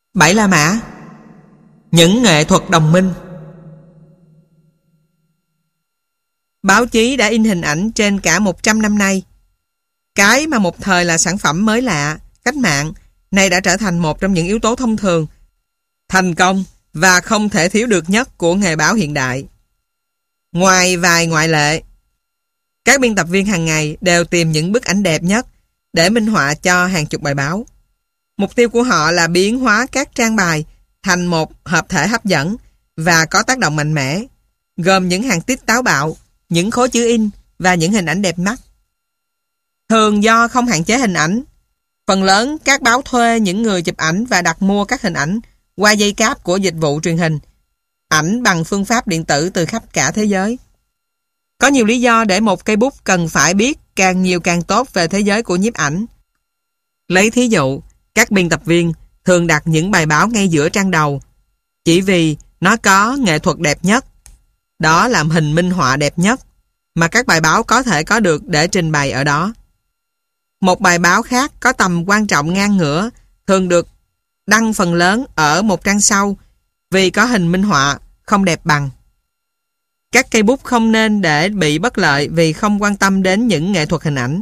7 La Mã. Những nghệ thuật đồng minh. Báo chí đã in hình ảnh trên cả 100 năm nay. Cái mà một thời là sản phẩm mới lạ, cách mạng, nay đã trở thành một trong những yếu tố thông thường, thành công và không thể thiếu được nhất của nghề báo hiện đại. Ngoài vài ngoại lệ, các biên tập viên hàng ngày đều tìm những bức ảnh đẹp nhất để minh họa cho hàng chục bài báo. Mục tiêu của họ là biến hóa các trang bài thành một hợp thể hấp dẫn và có tác động mạnh mẽ, gồm những hàng tít táo bạo, những khối chữ in và những hình ảnh đẹp mắt. Thường do không hạn chế hình ảnh, phần lớn các báo thuê những người chụp ảnh và đặt mua các hình ảnh qua dây cáp của dịch vụ truyền hình, ảnh bằng phương pháp điện tử từ khắp cả thế giới. Có nhiều lý do để một cây bút cần phải biết càng nhiều càng tốt về thế giới của nhiếp ảnh. Lấy thí dụ, các biên tập viên thường đặt những bài báo ngay giữa trang đầu, chỉ vì nó có nghệ thuật đẹp nhất. Đó là hình minh họa đẹp nhất mà các bài báo có thể có được để trình bày ở đó. Một bài báo khác có tầm quan trọng ngang ngửa thường được đăng phần lớn ở một trang sau vì có hình minh họa không đẹp bằng. Các cây bút không nên để bị bất lợi vì không quan tâm đến những nghệ thuật hình ảnh,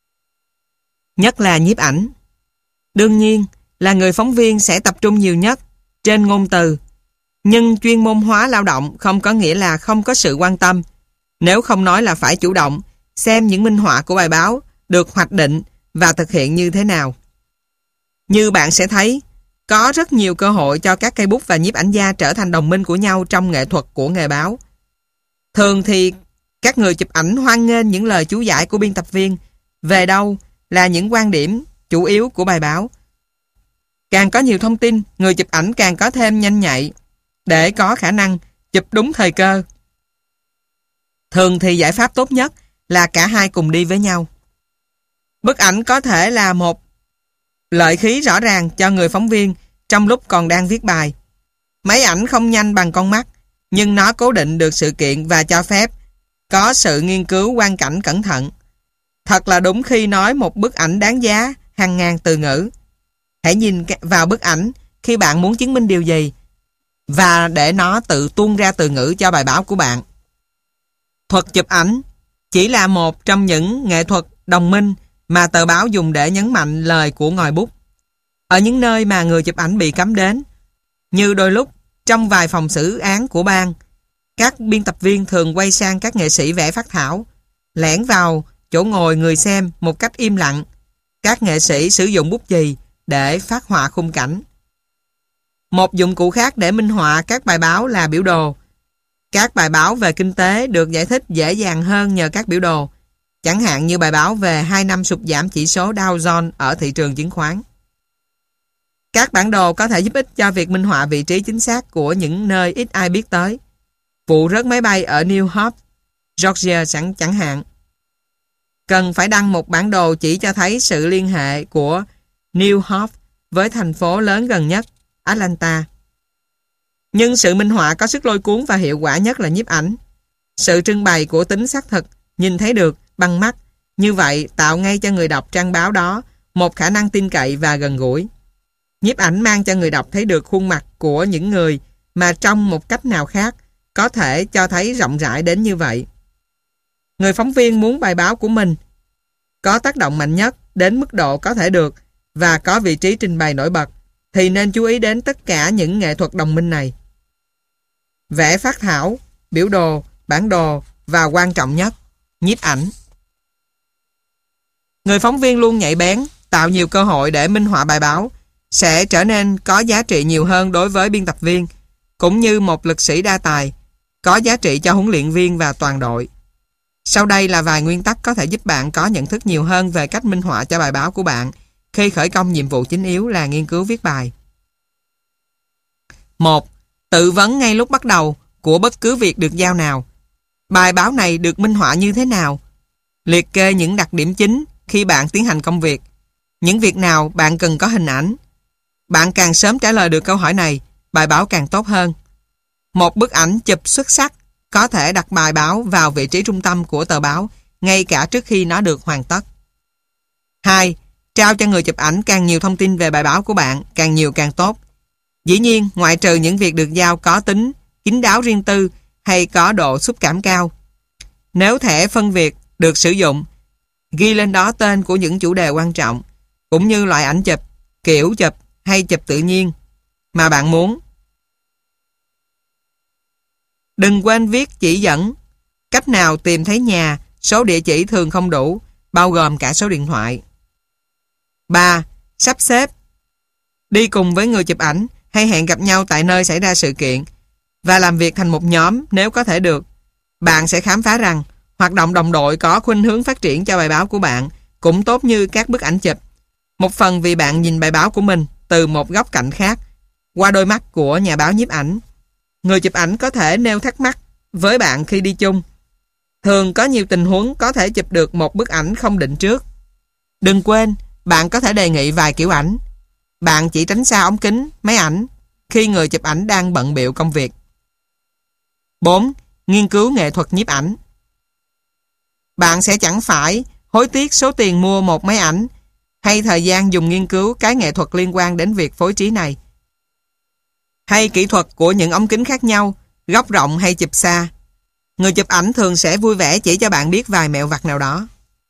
nhất là nhiếp ảnh. Đương nhiên là người phóng viên sẽ tập trung nhiều nhất trên ngôn từ, nhưng chuyên môn hóa lao động không có nghĩa là không có sự quan tâm, nếu không nói là phải chủ động xem những minh họa của bài báo được hoạch định và thực hiện như thế nào. Như bạn sẽ thấy, có rất nhiều cơ hội cho các cây bút và nhiếp ảnh gia trở thành đồng minh của nhau trong nghệ thuật của nghề báo. Thường thì các người chụp ảnh hoan nghênh những lời chú giải của biên tập viên về đâu là những quan điểm chủ yếu của bài báo. Càng có nhiều thông tin, người chụp ảnh càng có thêm nhanh nhạy để có khả năng chụp đúng thời cơ. Thường thì giải pháp tốt nhất là cả hai cùng đi với nhau. Bức ảnh có thể là một lợi khí rõ ràng cho người phóng viên trong lúc còn đang viết bài. Máy ảnh không nhanh bằng con mắt, nhưng nó cố định được sự kiện và cho phép có sự nghiên cứu quang cảnh cẩn thận. Thật là đúng khi nói một bức ảnh đáng giá hàng ngàn từ ngữ. Hãy nhìn vào bức ảnh khi bạn muốn chứng minh điều gì và để nó tự tuôn ra từ ngữ cho bài báo của bạn. Thuật chụp ảnh chỉ là một trong những nghệ thuật đồng minh mà tờ báo dùng để nhấn mạnh lời của ngòi bút. Ở những nơi mà người chụp ảnh bị cấm đến, như đôi lúc trong vài phòng xử án của bang, các biên tập viên thường quay sang các nghệ sĩ vẽ phác thảo, lẻn vào chỗ ngồi người xem một cách im lặng. Các nghệ sĩ sử dụng bút chì để phác họa khung cảnh. Một dụng cụ khác để minh họa các bài báo là biểu đồ. Các bài báo về kinh tế được giải thích dễ dàng hơn nhờ các biểu đồ, chẳng hạn như bài báo về 2 năm sụt giảm chỉ số Dow Jones ở thị trường chứng khoán. Các bản đồ có thể giúp ích cho việc minh họa vị trí chính xác của những nơi ít ai biết tới. Vụ rớt máy bay ở New Hope, Georgia chẳng hạn. Cần phải đăng một bản đồ chỉ cho thấy sự liên hệ của New Hope với thành phố lớn gần nhất, Atlanta. Nhưng sự minh họa có sức lôi cuốn và hiệu quả nhất là nhiếp ảnh. Sự trưng bày của tính xác thực, nhìn thấy được bằng mắt, như vậy tạo ngay cho người đọc trang báo đó một khả năng tin cậy và gần gũi. Nhiếp ảnh mang cho người đọc thấy được khuôn mặt của những người mà trong một cách nào khác có thể cho thấy rộng rãi đến như vậy. Người phóng viên muốn bài báo của mình có tác động mạnh nhất đến mức độ có thể được và có vị trí trình bày nổi bật thì nên chú ý đến tất cả những nghệ thuật đồng minh này. Vẽ phác thảo, biểu đồ, bản đồ và quan trọng nhất, nhiếp ảnh. Người phóng viên luôn nhạy bén, tạo nhiều cơ hội để minh họa bài báo sẽ trở nên có giá trị nhiều hơn đối với biên tập viên, cũng như một lực sĩ đa tài, có giá trị cho huấn luyện viên và toàn đội. Sau đây là vài nguyên tắc có thể giúp bạn có nhận thức nhiều hơn về cách minh họa cho bài báo của bạn khi khởi công nhiệm vụ chính yếu là nghiên cứu viết bài. 1. Tự vấn ngay lúc bắt đầu của bất cứ việc được giao nào. Bài báo này được minh họa như thế nào? Liệt kê những đặc điểm chính khi bạn tiến hành công việc. Những việc nào bạn cần có hình ảnh? Bạn càng sớm trả lời được câu hỏi này, bài báo càng tốt hơn. Một bức ảnh chụp xuất sắc có thể đặt bài báo vào vị trí trung tâm của tờ báo ngay cả trước khi nó được hoàn tất. 2. Trao cho người chụp ảnh càng nhiều thông tin về bài báo của bạn, càng nhiều càng tốt. Dĩ nhiên, ngoại trừ những việc được giao có tính kín đáo riêng tư hay có độ xúc cảm cao. Nếu thẻ phân biệt được sử dụng, ghi lên đó tên của những chủ đề quan trọng, cũng như loại ảnh chụp, kiểu chụp hay chụp tự nhiên mà bạn muốn. Đừng quên viết chỉ dẫn cách nào tìm thấy nhà, số địa chỉ thường không đủ, bao gồm cả số điện thoại. 3. Sắp xếp. Đi cùng với người chụp ảnh hay hẹn gặp nhau tại nơi xảy ra sự kiện và làm việc thành một nhóm nếu có thể được. Bạn sẽ khám phá rằng hoạt động đồng đội có khuynh hướng phát triển cho bài báo của bạn cũng tốt như các bức ảnh chụp. Một phần vì bạn nhìn bài báo của mình từ một góc cạnh khác, qua đôi mắt của nhà báo nhiếp ảnh. Người chụp ảnh có thể nêu thắc mắc với bạn khi đi chung. Thường có nhiều tình huống có thể chụp được một bức ảnh không định trước. Đừng quên, bạn có thể đề nghị vài kiểu ảnh. Bạn chỉ tránh xa ống kính, máy ảnh khi người chụp ảnh đang bận bịu công việc. 4. Nghiên cứu nghệ thuật nhiếp ảnh. Bạn sẽ chẳng phải hối tiếc số tiền mua một máy ảnh hay thời gian dùng nghiên cứu cái nghệ thuật liên quan đến việc phối trí này, hay kỹ thuật của những ống kính khác nhau, góc rộng hay chụp xa. Người chụp ảnh thường sẽ vui vẻ chỉ cho bạn biết vài mẹo vặt nào đó.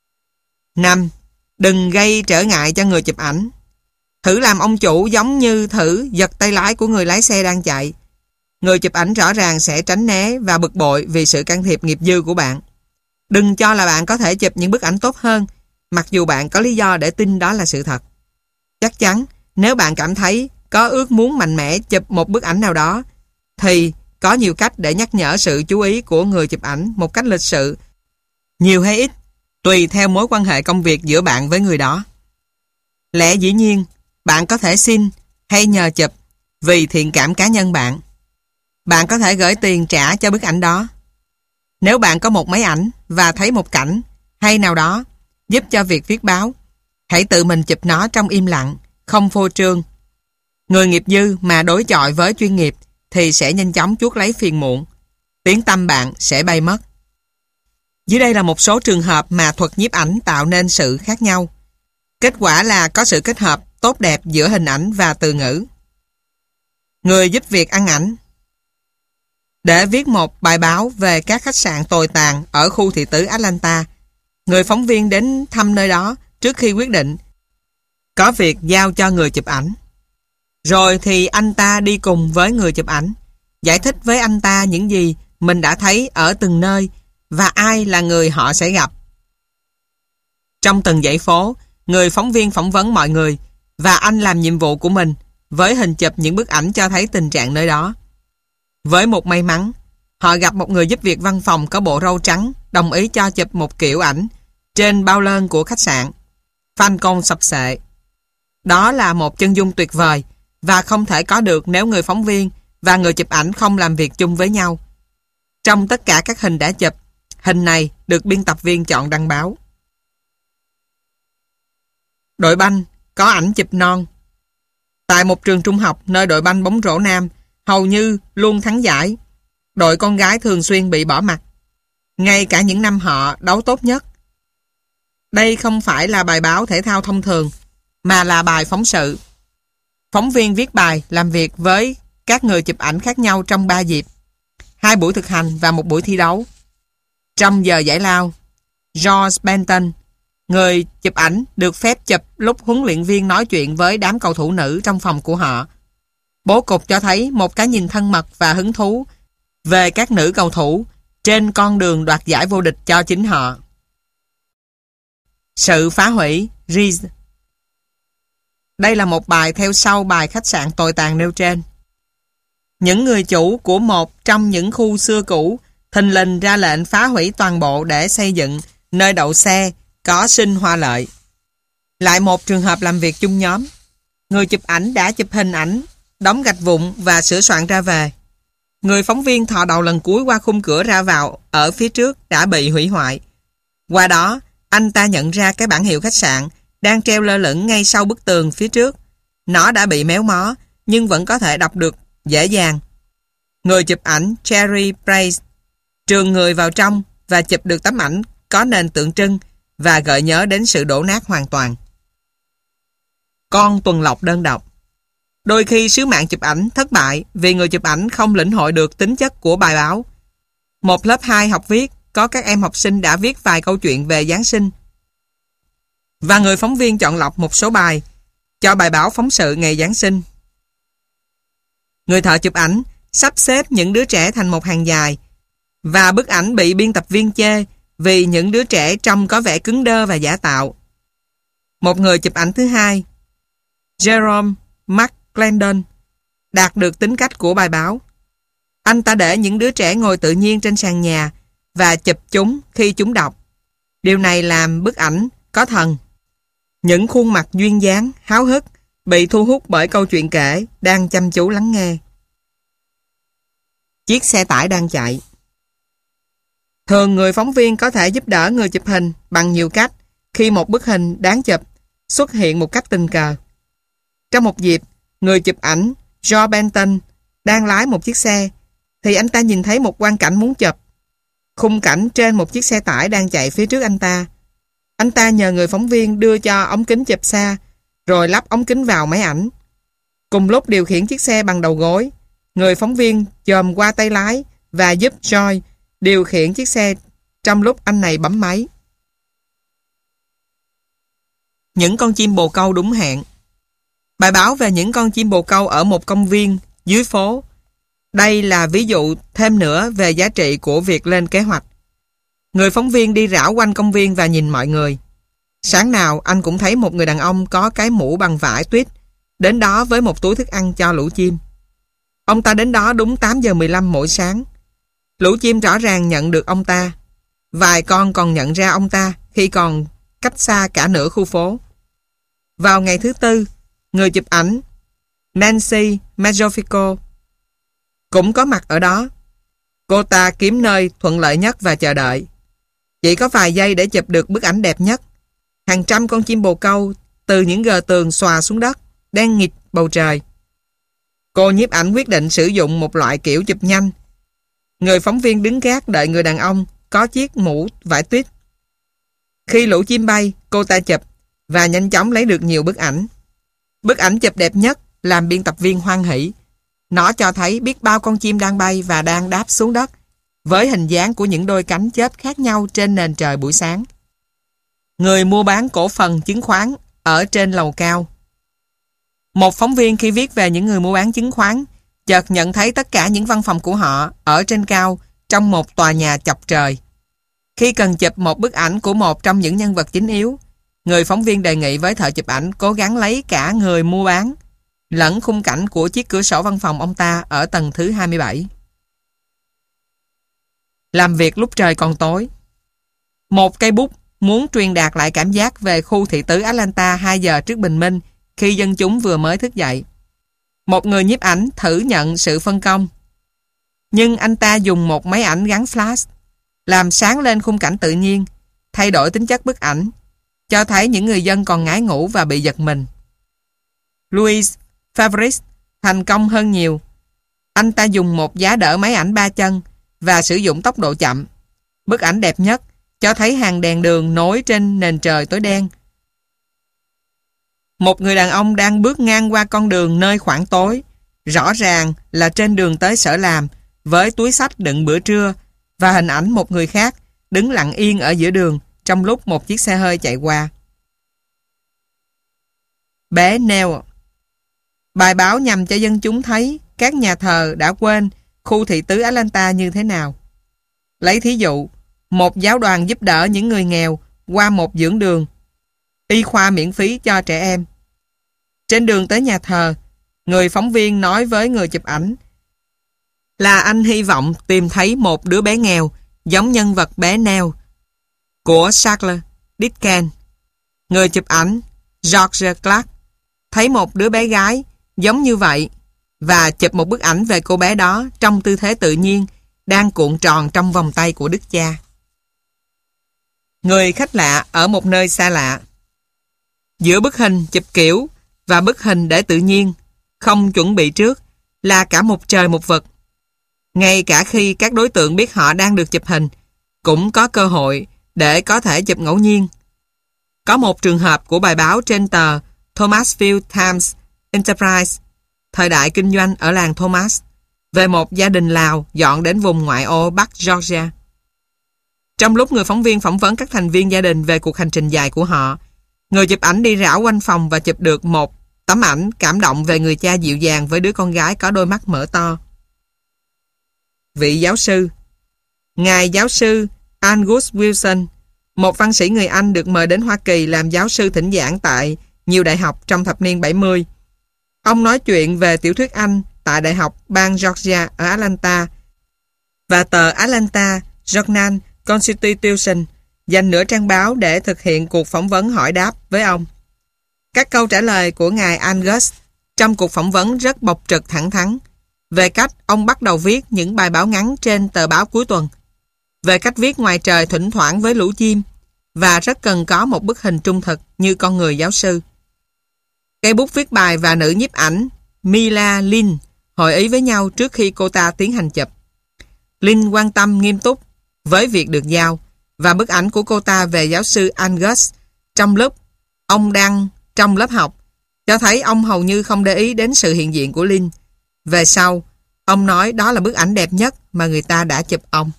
5. Đừng gây trở ngại cho người chụp ảnh. Thử làm ông chủ giống như thử giật tay lái của người lái xe đang chạy. Người chụp ảnh rõ ràng sẽ tránh né và bực bội vì sự can thiệp nghiệp dư của bạn. Đừng cho là bạn có thể chụp những bức ảnh tốt hơn, mặc dù bạn có lý do để tin đó là sự thật. Chắc chắn, nếu bạn cảm thấy có ước muốn mạnh mẽ chụp một bức ảnh nào đó, thì có nhiều cách để nhắc nhở sự chú ý của người chụp ảnh một cách lịch sự, nhiều hay ít, tùy theo mối quan hệ công việc giữa bạn với người đó. Lẽ dĩ nhiên, bạn có thể xin hay nhờ chụp vì thiện cảm cá nhân bạn. Bạn có thể gửi tiền trả cho bức ảnh đó. Nếu bạn có một máy ảnh và thấy một cảnh hay nào đó giúp cho việc viết báo, hãy tự mình chụp nó trong im lặng, không phô trương. Người nghiệp dư mà đối chọi với chuyên nghiệp thì sẽ nhanh chóng chuốc lấy phiền muộn. Tiếng tăm bạn sẽ bay mất. Dưới đây là một số trường hợp mà thuật nhiếp ảnh tạo nên sự khác nhau. Kết quả là có sự kết hợp tốt đẹp giữa hình ảnh và từ ngữ. Người giúp việc ăn ảnh. Để viết một bài báo về các khách sạn tồi tàn ở khu thị tứ Atlanta, người phóng viên đến thăm nơi đó trước khi quyết định có việc giao cho người chụp ảnh. Rồi thì anh ta đi cùng với người chụp ảnh, giải thích với anh ta những gì mình đã thấy ở từng nơi và ai là người họ sẽ gặp. Trong từng dãy phố, người phóng viên phỏng vấn mọi người và anh làm nhiệm vụ của mình với hình chụp những bức ảnh cho thấy tình trạng nơi đó. Với một may mắn, họ gặp một người giúp việc văn phòng có bộ râu trắng đồng ý cho chụp một kiểu ảnh trên bao lơn của khách sạn. Phan công sập sệ. Đó là một chân dung tuyệt vời và không thể có được nếu người phóng viên và người chụp ảnh không làm việc chung với nhau. Trong tất cả các hình đã chụp, hình này được biên tập viên chọn đăng báo. Đội banh có ảnh chụp non. Tại một trường trung học nơi đội banh bóng rổ nam hầu như luôn thắng giải, đội con gái thường xuyên bị bỏ mặt, ngay cả những năm họ đấu tốt nhất. Đây không phải là bài báo thể thao thông thường, mà là bài phóng sự. Phóng viên viết bài làm việc với các người chụp ảnh khác nhau trong 3 dịp, 2 buổi thực hành và 1 buổi thi đấu. Trong giờ giải lao, George Benton, người chụp ảnh, được phép chụp lúc huấn luyện viên nói chuyện với đám cầu thủ nữ trong phòng của họ. Bố cục cho thấy một cái nhìn thân mật và hứng thú về các nữ cầu thủ trên con đường đoạt giải vô địch cho chính họ. Sự phá hủy Reese. Đây là một bài theo sau bài khách sạn tồi tàn nêu trên. Những người chủ của một trong những khu xưa cũ thình lình ra lệnh phá hủy toàn bộ để xây dựng nơi đậu xe có sinh hoa lợi. Lại một trường hợp làm việc chung nhóm. Người chụp ảnh đã chụp hình ảnh, đóng gạch vụn và sửa soạn ra về. Người phóng viên thò đầu lần cuối qua khung cửa ra vào ở phía trước đã bị hủy hoại. Qua đó, anh ta nhận ra cái bảng hiệu khách sạn đang treo lơ lửng ngay sau bức tường phía trước. Nó đã bị méo mó, nhưng vẫn có thể đọc được dễ dàng. Người chụp ảnh Cherry Price trườn người vào trong và chụp được tấm ảnh có nền tượng trưng và gợi nhớ đến sự đổ nát hoàn toàn. Con tuần lộc đơn độc. Đôi khi sứ mạng chụp ảnh thất bại vì người chụp ảnh không lĩnh hội được tính chất của bài báo. Một lớp 2 học viết có các em học sinh đã viết vài câu chuyện về Giáng sinh. Và người phóng viên chọn lọc một số bài cho bài báo phóng sự ngày Giáng sinh. Người thợ chụp ảnh sắp xếp những đứa trẻ thành một hàng dài và bức ảnh bị biên tập viên chê vì những đứa trẻ trông có vẻ cứng đơ và giả tạo. Một người chụp ảnh thứ hai, Jerome McClendon, đạt được tính cách của bài báo. Anh ta để những đứa trẻ ngồi tự nhiên trên sàn nhà và chụp chúng khi chúng đọc. Điều này làm bức ảnh có thần. Những khuôn mặt duyên dáng, háo hức, bị thu hút bởi câu chuyện kể, đang chăm chú lắng nghe. Chiếc xe tải đang chạy. Thường người phóng viên có thể giúp đỡ người chụp hình bằng nhiều cách khi một bức hình đáng chụp xuất hiện một cách tình cờ. Trong một dịp, người chụp ảnh Joe Benton đang lái một chiếc xe thì anh ta nhìn thấy một quang cảnh muốn chụp. Khung cảnh trên một chiếc xe tải đang chạy phía trước anh ta. Anh ta nhờ người phóng viên đưa cho ống kính chụp xa rồi lắp ống kính vào máy ảnh. Cùng lúc điều khiển chiếc xe bằng đầu gối, người phóng viên chồm qua tay lái và giúp Joy điều khiển chiếc xe trong lúc anh này bấm máy. Những con chim bồ câu đúng hẹn. Bài báo về những con chim bồ câu ở một công viên dưới phố. Đây là ví dụ thêm nữa về giá trị của việc lên kế hoạch. Người phóng viên đi rảo quanh công viên và nhìn mọi người. Sáng nào anh cũng thấy một người đàn ông có cái mũ bằng vải tuyết đến đó với một túi thức ăn cho lũ chim. Ông ta đến đó đúng 8:15 mỗi sáng. Lũ chim rõ ràng nhận được ông ta. Vài con còn nhận ra ông ta khi còn cách xa cả nửa khu phố. Vào ngày thứ Tư, người chụp ảnh Nancy Majofico cũng có mặt ở đó. Cô ta kiếm nơi thuận lợi nhất và chờ đợi. Chỉ có vài giây để chụp được bức ảnh đẹp nhất. Hàng trăm con chim bồ câu từ những gờ tường xòa xuống đất, đen nghịt bầu trời. Cô nhiếp ảnh quyết định sử dụng một loại kiểu chụp nhanh. Người phóng viên đứng gác đợi người đàn ông có chiếc mũ vải tuyết. Khi lũ chim bay, cô ta chụp và nhanh chóng lấy được nhiều bức ảnh. Bức ảnh chụp đẹp nhất làm biên tập viên hoan hỉ. Nó cho thấy biết bao con chim đang bay và đang đáp xuống đất với hình dáng của những đôi cánh chớp khác nhau trên nền trời buổi sáng. Người mua bán cổ phần chứng khoán ở trên lầu cao. Một phóng viên khi viết về những người mua bán chứng khoán chợt nhận thấy tất cả những văn phòng của họ ở trên cao trong một tòa nhà chọc trời. Khi cần chụp một bức ảnh của một trong những nhân vật chính yếu, người phóng viên đề nghị với thợ chụp ảnh cố gắng lấy cả người mua bán lẫn khung cảnh của chiếc cửa sổ văn phòng ông ta ở tầng thứ 27. Làm việc lúc trời còn tối. Một cây bút muốn truyền đạt lại cảm giác về khu thị tứ Atlanta 2 giờ trước bình minh khi dân chúng vừa mới thức dậy. Một người nhiếp ảnh thử nhận sự phân công. Nhưng anh ta dùng một máy ảnh gắn flash, làm sáng lên khung cảnh tự nhiên, thay đổi tính chất bức ảnh, cho thấy những người dân còn ngái ngủ và bị giật mình. Louis Favris thành công hơn nhiều. Anh ta dùng một giá đỡ máy ảnh 3 chân và sử dụng tốc độ chậm. Bức ảnh đẹp nhất cho thấy hàng đèn đường nối trên nền trời tối đen. Một người đàn ông đang bước ngang qua con đường nơi khoảng tối, rõ ràng là trên đường tới sở làm, với túi xách đựng bữa trưa, và hình ảnh một người khác đứng lặng yên ở giữa đường trong lúc một chiếc xe hơi chạy qua. Bé Neil. Bài báo nhằm cho dân chúng thấy các nhà thờ đã quên khu thị tứ Atlanta như thế nào. Lấy thí dụ, một giáo đoàn giúp đỡ những người nghèo qua một dưỡng đường, y khoa miễn phí cho trẻ em. Trên đường tới nhà thờ, người phóng viên nói với người chụp ảnh là anh hy vọng tìm thấy một đứa bé nghèo giống nhân vật bé Neil của Charles Dickens. Người chụp ảnh George Clark thấy một đứa bé gái giống như vậy và chụp một bức ảnh về cô bé đó trong tư thế tự nhiên đang cuộn tròn trong vòng tay của đức cha. Người khách lạ ở một nơi xa lạ. Giữa bức hình chụp kiểu và bức hình để tự nhiên, không chuẩn bị trước, là cả một trời một vực. Ngay cả khi các đối tượng biết họ đang được chụp hình, cũng có cơ hội để có thể chụp ngẫu nhiên. Có một trường hợp của bài báo trên tờ Thomasville Times Enterprise. thời đại kinh doanh ở làng Thomas, về một gia đình Lào dọn đến vùng ngoại ô Bắc Georgia. Trong lúc người phóng viên phỏng vấn các thành viên gia đình về cuộc hành trình dài của họ, người chụp ảnh đi rảo quanh phòng và chụp được một tấm ảnh cảm động về người cha dịu dàng với đứa con gái có đôi mắt mở to. Vị giáo sư. Ngài giáo sư Angus Wilson, một văn sĩ người Anh được mời đến Hoa Kỳ làm giáo sư thỉnh giảng tại nhiều đại học trong thập niên 70. Ông nói chuyện về tiểu thuyết Anh tại Đại học bang Georgia ở Atlanta, và tờ Atlanta Journal-Constitution dành nửa trang báo để thực hiện cuộc phỏng vấn hỏi đáp với ông. Các câu trả lời của ngài Angus trong cuộc phỏng vấn rất bộc trực thẳng thắn về cách ông bắt đầu viết những bài báo ngắn trên tờ báo cuối tuần, về cách viết ngoài trời thỉnh thoảng với lũ chim, và rất cần có một bức hình trung thực như con người giáo sư. Cây bút viết bài và nữ nhiếp ảnh Mila Lin hội ý với nhau trước khi cô ta tiến hành chụp. Lin quan tâm nghiêm túc với việc được giao, và bức ảnh của cô ta về giáo sư Angus trong lúc ông đang trong lớp học cho thấy ông hầu như không để ý đến sự hiện diện của Lin. Về sau, ông nói đó là bức ảnh đẹp nhất mà người ta đã chụp ông.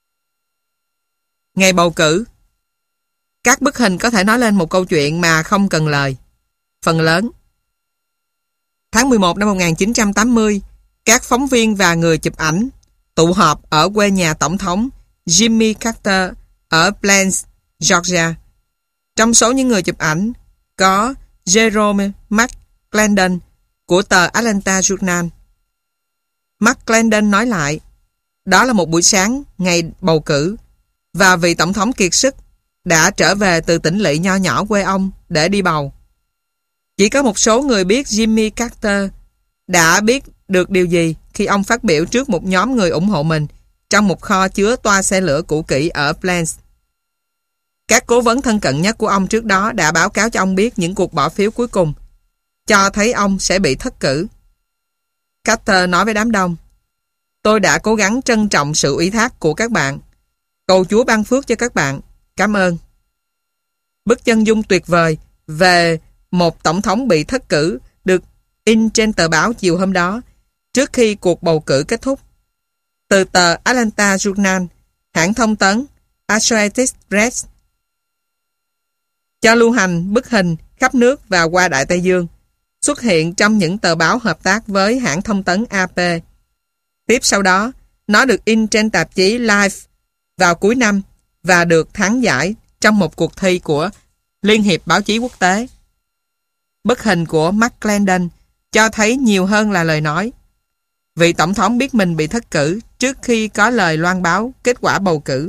Ngày bầu cử. Các bức hình có thể nói lên một câu chuyện mà không cần lời. Phần lớn. Tháng 11 năm 1980, các phóng viên và người chụp ảnh tụ họp ở quê nhà Tổng thống Jimmy Carter ở Plains, Georgia. Trong số những người chụp ảnh có Jerome McClendon của tờ Atlanta Journal. McClendon nói lại, đó là một buổi sáng ngày bầu cử, và vị tổng thống kiệt sức đã trở về từ tỉnh lỵ nho nhỏ quê ông để đi bầu. Chỉ có một số người biết Jimmy Carter đã biết được điều gì khi ông phát biểu trước một nhóm người ủng hộ mình trong một kho chứa toa xe lửa cũ kỹ ở Plains. Các cố vấn thân cận nhất của ông trước đó đã báo cáo cho ông biết những cuộc bỏ phiếu cuối cùng cho thấy ông sẽ bị thất cử. Carter nói với đám đông, tôi đã cố gắng trân trọng sự ủy thác của các bạn. Cầu Chúa ban phước cho các bạn. Cảm ơn. Bức chân dung tuyệt vời về một tổng thống bị thất cử được in trên tờ báo chiều hôm đó, trước khi cuộc bầu cử kết thúc. Từ tờ Atlanta Journal, hãng thông tấn Associated Press cho lưu hành bức hình khắp nước và qua Đại Tây Dương, xuất hiện trong những tờ báo hợp tác với hãng thông tấn AP. Tiếp sau đó, nó được in trên tạp chí Life vào cuối năm và được thắng giải trong một cuộc thi của Liên hiệp Báo chí Quốc tế. Bức hình của McClendon cho thấy nhiều hơn là lời nói. Vị tổng thống biết mình bị thất cử trước khi có lời loan báo kết quả bầu cử.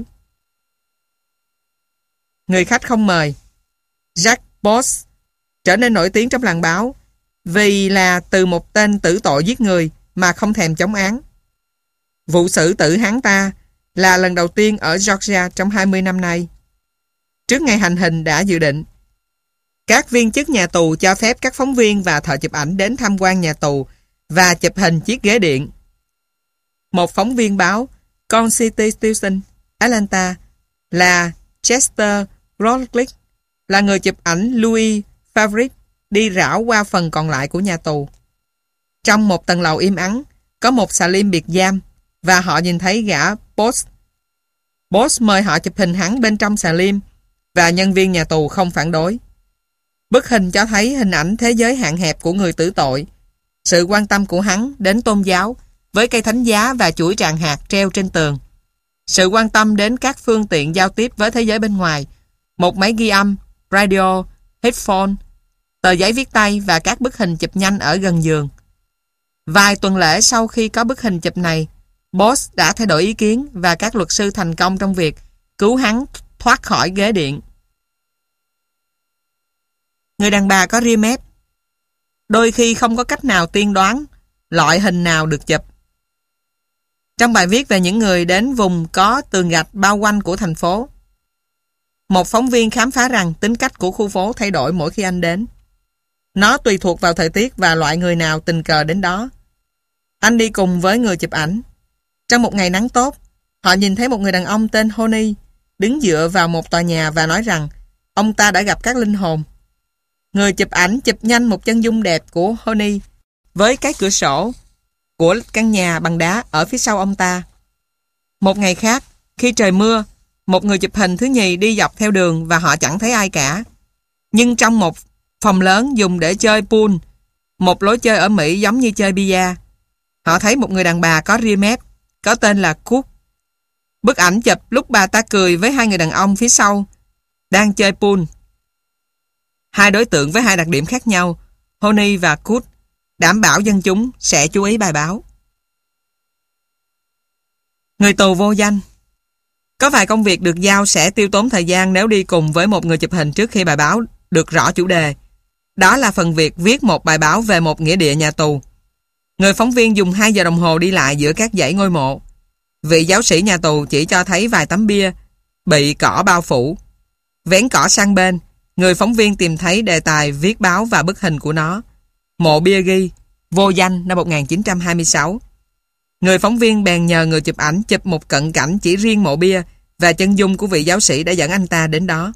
Người khách không mời. Jack Boss trở nên nổi tiếng trong làng báo vì là từ một tên tử tội giết người mà không thèm chống án. Vụ xử tử hắn ta là lần đầu tiên ở Georgia trong 20 năm nay. Trước ngày hành hình đã dự định, các viên chức nhà tù cho phép các phóng viên và thợ chụp ảnh đến tham quan nhà tù và chụp hình chiếc ghế điện. Một phóng viên báo Constitution Atlanta là Chester Rodlick là người chụp ảnh Louis Favric đi rảo qua phần còn lại của nhà tù. Trong một tầng lầu im ắng, có một xà lim biệt giam và họ nhìn thấy gã Boss. Boss mời họ chụp hình hắn bên trong xà lim và nhân viên nhà tù không phản đối. Bức hình cho thấy hình ảnh thế giới hạn hẹp của người tử tội, sự quan tâm của hắn đến tôn giáo với cây thánh giá và chuỗi tràng hạt treo trên tường, sự quan tâm đến các phương tiện giao tiếp với thế giới bên ngoài, một máy ghi âm, radio, headphone, tờ giấy viết tay và các bức hình chụp nhanh ở gần giường. Vài tuần lễ sau khi có bức hình chụp này, Boss đã thay đổi ý kiến và các luật sư thành công trong việc cứu hắn thoát khỏi ghế điện. Người đàn bà có ria mép. Đôi khi không có cách nào tiên đoán loại hình nào được chụp. Trong bài viết về những người đến vùng có tường gạch bao quanh của thành phố, một phóng viên khám phá rằng tính cách của khu phố thay đổi mỗi khi anh đến. Nó tùy thuộc vào thời tiết và loại người nào tình cờ đến đó. Anh đi cùng với người chụp ảnh. Trong một ngày nắng tốt, họ nhìn thấy một người đàn ông tên Honey đứng dựa vào một tòa nhà và nói rằng ông ta đã gặp các linh hồn. Người chụp ảnh chụp nhanh một chân dung đẹp của Honey với cái cửa sổ của căn nhà bằng đá ở phía sau ông ta. Một ngày khác, khi trời mưa, một người chụp hình thứ nhì đi dọc theo đường và họ chẳng thấy ai cả. Nhưng trong một phòng lớn dùng để chơi pool, một lối chơi ở Mỹ giống như chơi bia, họ thấy một người đàn bà có ria mép, có tên là Cook. Bức ảnh chụp lúc bà ta cười với hai người đàn ông phía sau đang chơi pool. Hai đối tượng với hai đặc điểm khác nhau, Honey và Cook, đảm bảo dân chúng sẽ chú ý bài báo. Người tù vô danh. Có vài công việc được giao sẽ tiêu tốn thời gian nếu đi cùng với một người chụp hình trước khi bài báo được rõ chủ đề. Đó là phần việc viết một bài báo về một nghĩa địa nhà tù. Người phóng viên dùng 2 giờ đồng hồ đi lại giữa các dãy ngôi mộ. Vị giáo sĩ nhà tù chỉ cho thấy vài tấm bia bị cỏ bao phủ. Vén cỏ sang bên, người phóng viên tìm thấy đề tài viết báo và bức hình của nó. Mộ bia ghi vô danh năm 1926. Người phóng viên bèn nhờ người chụp ảnh chụp một cận cảnh chỉ riêng mộ bia và chân dung của vị giáo sĩ đã dẫn anh ta đến đó.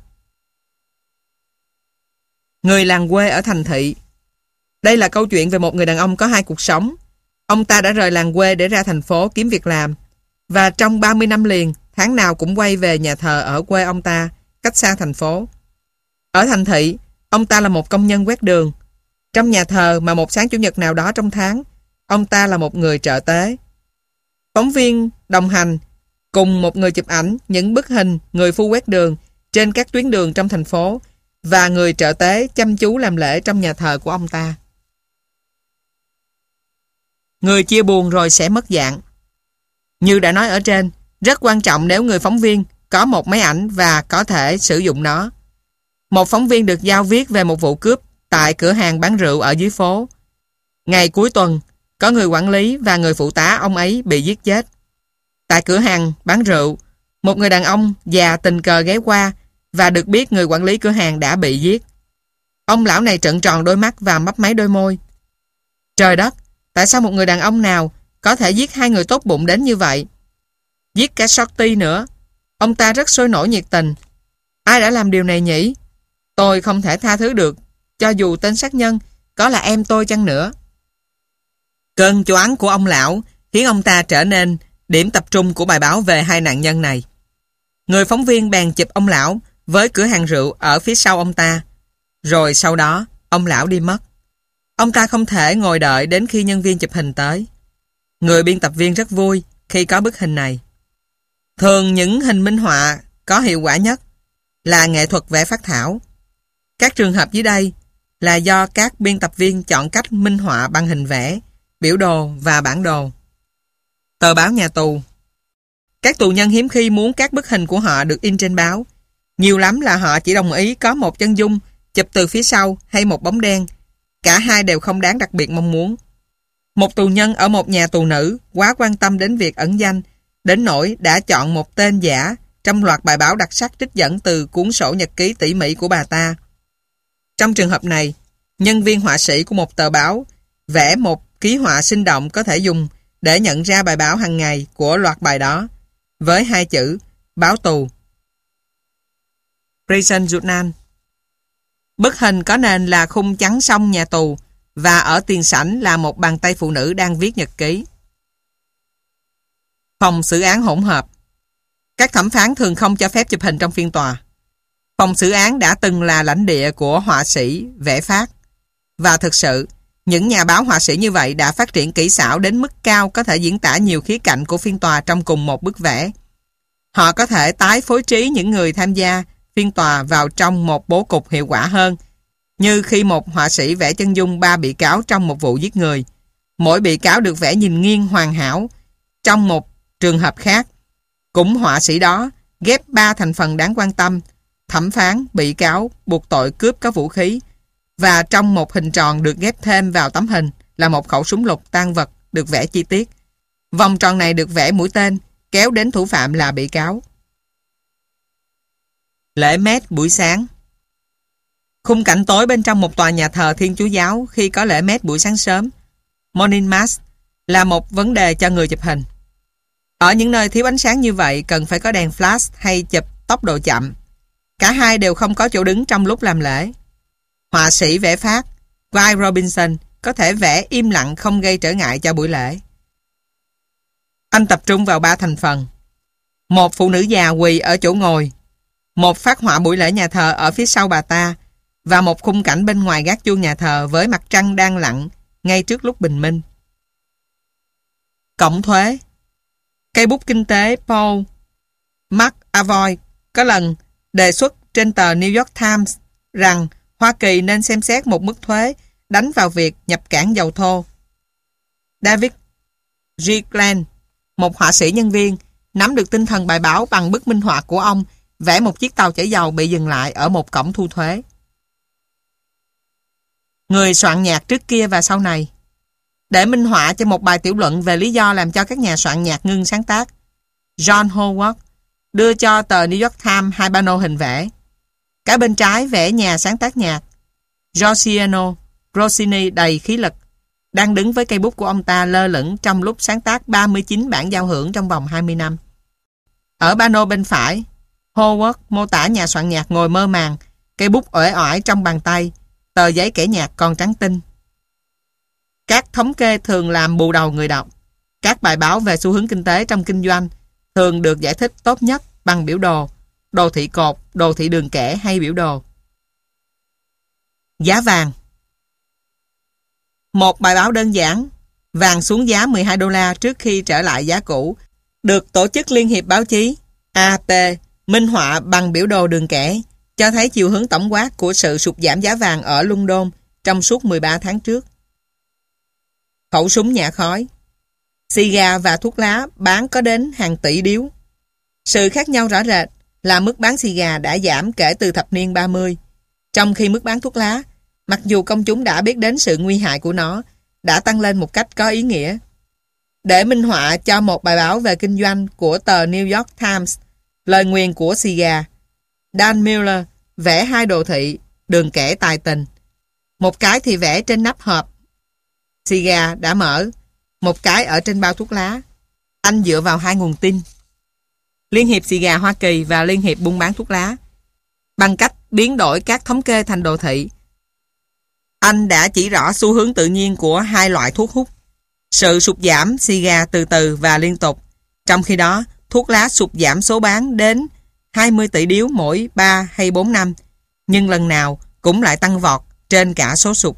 Người làng quê ở thành thị. Đây là câu chuyện về một người đàn ông có 2 cuộc sống. Ông ta đã rời làng quê để ra thành phố kiếm việc làm, và trong 30 năm liền, tháng nào cũng quay về nhà thờ ở quê ông ta, cách xa thành phố. Ở thành thị, ông ta là một công nhân quét đường. Trong nhà thờ mà một sáng chủ nhật nào đó trong tháng, ông ta là một người trợ tế. Phóng viên đồng hành cùng một người chụp ảnh những bức hình người phu quét đường trên các tuyến đường trong thành phố và người trợ tế chăm chú làm lễ trong nhà thờ của ông ta. Người chia buồn rồi sẽ mất dạng. Như đã nói ở trên, rất quan trọng nếu người phóng viên có một máy ảnh và có thể sử dụng nó. Một phóng viên được giao viết về một vụ cướp tại cửa hàng bán rượu ở dưới phố. Ngày cuối tuần, có người quản lý và người phụ tá ông ấy bị giết chết. Tại cửa hàng bán rượu, một người đàn ông già tình cờ ghé qua và được biết người quản lý cửa hàng đã bị giết. Ông lão này trợn tròn đôi mắt và mấp máy đôi môi. Trời đất, tại sao một người đàn ông nào có thể giết 2 người tốt bụng đến như vậy? Giết cả Shorty nữa. Ông ta rất sôi nổi nhiệt tình. Ai đã làm điều này nhỉ? Tôi không thể tha thứ được, cho dù tên sát nhân có là em tôi chăng nữa. Cơn choáng của ông lão khiến ông ta trở nên điểm tập trung của bài báo về 2 nạn nhân này. Người phóng viên bèn chụp ông lão với cửa hàng rượu ở phía sau ông ta. Rồi sau đó, ông lão đi mất. Ông ta không thể ngồi đợi đến khi nhân viên chụp hình tới. Người biên tập viên rất vui khi có bức hình này. Thường những hình minh họa có hiệu quả nhất là nghệ thuật vẽ phác thảo. Các trường hợp dưới đây là do các biên tập viên chọn cách minh họa bằng hình vẽ, biểu đồ và bản đồ. Tờ báo nhà tù. Các tù nhân hiếm khi muốn các bức hình của họ được in trên báo. Nhiều lắm là họ chỉ đồng ý có một chân dung chụp từ phía sau hay một bóng đen. Cả hai đều không đáng đặc biệt mong muốn. Một tù nhân ở một nhà tù nữ quá quan tâm đến việc ẩn danh đến nỗi đã chọn một tên giả trong loạt bài báo đặc sắc trích dẫn từ cuốn sổ nhật ký tỉ mỉ của bà ta. Trong trường hợp này, nhân viên họa sĩ của một tờ báo vẽ một ký họa sinh động có thể dùng để nhận ra bài báo hàng ngày của loạt bài đó với 2 chữ báo tù. Prison Journal. Bức hình có nền là khung chắn song nhà tù và ở tiền sảnh là một bàn tay phụ nữ đang viết nhật ký. Phòng xử án hỗn hợp. Các thẩm phán thường không cho phép chụp hình trong phiên tòa. Phòng xử án đã từng là lãnh địa của họa sĩ vẽ phác. Và thực sự, những nhà báo họa sĩ như vậy đã phát triển kỹ xảo đến mức cao có thể diễn tả nhiều khía cạnh của phiên tòa trong cùng một bức vẽ. Họ có thể tái phối trí những người tham gia phiên tòa vào trong một bố cục hiệu quả hơn, như khi một họa sĩ vẽ chân dung 3 bị cáo trong một vụ giết người. Mỗi bị cáo được vẽ nhìn nghiêng hoàn hảo. Trong một trường hợp khác, cũng họa sĩ đó ghép 3 thành phần đáng quan tâm: thẩm phán, bị cáo, buộc tội cướp có vũ khí, và trong một hình tròn được ghép thêm vào tấm hình là một khẩu súng lục tang vật được vẽ chi tiết. Vòng tròn này được vẽ mũi tên kéo đến thủ phạm là bị cáo. Lễ mét buổi sáng. Khung cảnh tối bên trong một tòa nhà thờ Thiên Chúa giáo khi có lễ mét buổi sáng sớm, Morning Mass, là một vấn đề cho người chụp hình. Ở những nơi thiếu ánh sáng như vậy cần phải có đèn flash hay chụp tốc độ chậm. Cả hai đều không có chỗ đứng trong lúc làm lễ. Họa sĩ vẽ phác Guy Robinson có thể vẽ im lặng không gây trở ngại cho buổi lễ. Anh tập trung vào 3 thành phần. Một phụ nữ già quỳ ở chỗ ngồi, một phác họa buổi lễ nhà thờ ở phía sau bà ta, và một khung cảnh bên ngoài gác chuông nhà thờ với mặt trăng đang lặn ngay trước lúc bình minh. Cộng thuế. Cây bút kinh tế Paul McAvoy có lần đề xuất trên tờ New York Times rằng Hoa Kỳ nên xem xét một mức thuế đánh vào việc nhập cảng dầu thô. David G. Glenn, một họa sĩ nhân viên, nắm được tinh thần bài báo bằng bức minh họa của ông vẽ một chiếc tàu chở dầu bị dừng lại ở một cổng thu thuế. Người soạn nhạc trước kia và sau này. Để minh họa cho một bài tiểu luận về lý do làm cho các nhà soạn nhạc ngưng sáng tác, John Howard đưa cho tờ New York Times 2 pano hình vẽ. Cả bên trái vẽ nhà sáng tác nhạc Giorgiano Rossini đầy khí lực, đang đứng với cây bút của ông ta lơ lửng trong lúc sáng tác 39 bản giao hưởng trong vòng 20 năm. Ở pano bên phải, Howard mô tả nhà soạn nhạc ngồi mơ màng, cây bút uể oải trong bàn tay, tờ giấy kẻ nhạc còn trắng tinh. Các thống kê thường làm bù đầu người đọc. Các bài báo về xu hướng kinh tế trong kinh doanh thường được giải thích tốt nhất bằng biểu đồ, đồ thị cột, đồ thị đường kẻ hay biểu đồ. Giá vàng. Một bài báo đơn giản, vàng xuống giá 12 đô la trước khi trở lại giá cũ, được Tổ chức Liên hiệp Báo chí AP minh họa bằng biểu đồ đường kẻ, cho thấy chiều hướng tổng quát của sự sụt giảm giá vàng ở London trong suốt 13 tháng trước. Khẩu súng nhả khói. Xì gà và thuốc lá bán có đến hàng tỷ điếu. Sự khác nhau rõ rệt là mức bán xì gà đã giảm kể từ thập niên 30, trong khi mức bán thuốc lá, mặc dù công chúng đã biết đến sự nguy hại của nó, đã tăng lên một cách có ý nghĩa. Để minh họa cho một bài báo về kinh doanh của tờ New York Times, lời nguyền của xì gà, Dan Miller vẽ 2 đồ thị đường kẻ tài tình. Một cái thì vẽ trên nắp hộp xì gà đã mở, một cái ở trên bao thuốc lá. Anh dựa vào 2 nguồn tin, Liên hiệp xì gà Hoa Kỳ và Liên hiệp buôn bán thuốc lá. Bằng cách biến đổi các thống kê thành đồ thị, anh đã chỉ rõ xu hướng tự nhiên của 2 loại thuốc hút. Sự sụt giảm xì gà từ từ và liên tục, trong khi đó thuốc lá sụt giảm số bán đến 20 tỷ điếu mỗi 3 hay 4 năm, nhưng lần nào cũng lại tăng vọt trên cả số sụt.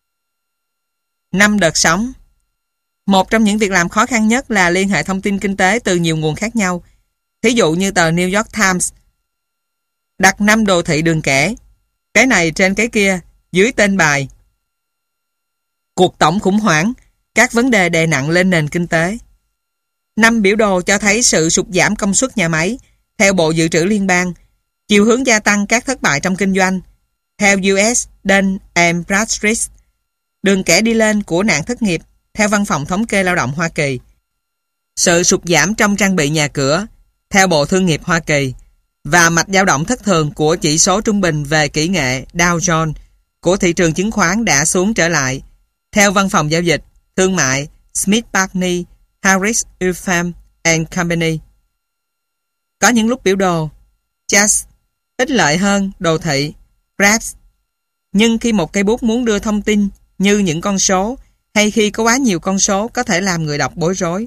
5 đợt sóng. Một trong những việc làm khó khăn nhất là liên hệ thông tin kinh tế từ nhiều nguồn khác nhau. Thí dụ như tờ New York Times đặt 5 đồ thị đường kẻ, cái này trên cái kia, dưới tên bài Cuộc tổng khủng hoảng, các vấn đề đè nặng lên nền kinh tế. 5 biểu đồ cho thấy sự sụt giảm công suất nhà máy theo Bộ Dự trữ Liên bang, chiều hướng gia tăng các thất bại trong kinh doanh theo US Dun & Bradstreet, đường kẻ đi lên của nạn thất nghiệp theo Văn phòng Thống kê Lao động Hoa Kỳ, sự sụt giảm trong trang bị nhà cửa theo Bộ Thương nghiệp Hoa Kỳ, và mạch dao động thất thường của chỉ số trung bình về kỹ nghệ Dow Jones của thị trường chứng khoán đã xuống trở lại theo Văn phòng Giao dịch Thương mại Smith Barney Harris Upham and Company. Có những lúc biểu đồ Just ích lợi hơn đồ thị Graphs, nhưng khi một cây bút muốn đưa thông tin như những con số, hay khi có quá nhiều con số có thể làm người đọc bối rối.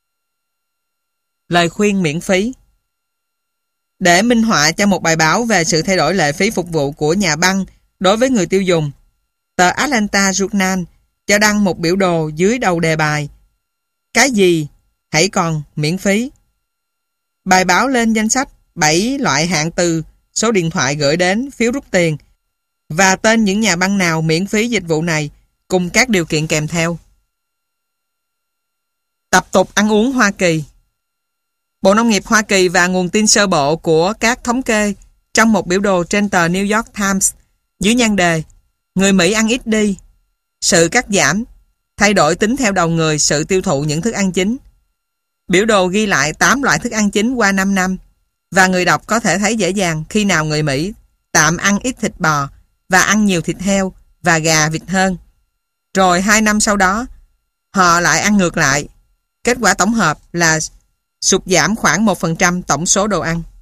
Lời khuyên miễn phí. Để minh họa cho một bài báo về sự thay đổi lệ phí phục vụ của nhà băng đối với người tiêu dùng, tờ Atlanta Journal cho đăng một biểu đồ dưới đầu đề bài Cái gì hãy còn miễn phí. Bài báo lên danh sách 7 loại hạng từ, số điện thoại gửi đến, phiếu rút tiền và tên những nhà băng nào miễn phí dịch vụ này cùng các điều kiện kèm theo. Tập tục ăn uống Hoa Kỳ. Bộ Nông nghiệp Hoa Kỳ và nguồn tin sơ bộ của các thống kê trong một biểu đồ trên tờ New York Times dưới nhan đề Người Mỹ ăn ít đi, sự cắt giảm, thay đổi tính theo đầu người sự tiêu thụ những thức ăn chính. Biểu đồ ghi lại 8 loại thức ăn chính qua 5 năm và người đọc có thể thấy dễ dàng khi nào người Mỹ tạm ăn ít thịt bò và ăn nhiều thịt heo và gà vịt hơn. Rồi 2 năm sau đó, họ lại ăn ngược lại. Kết quả tổng hợp là sụt giảm khoảng 1% tổng số đồ ăn.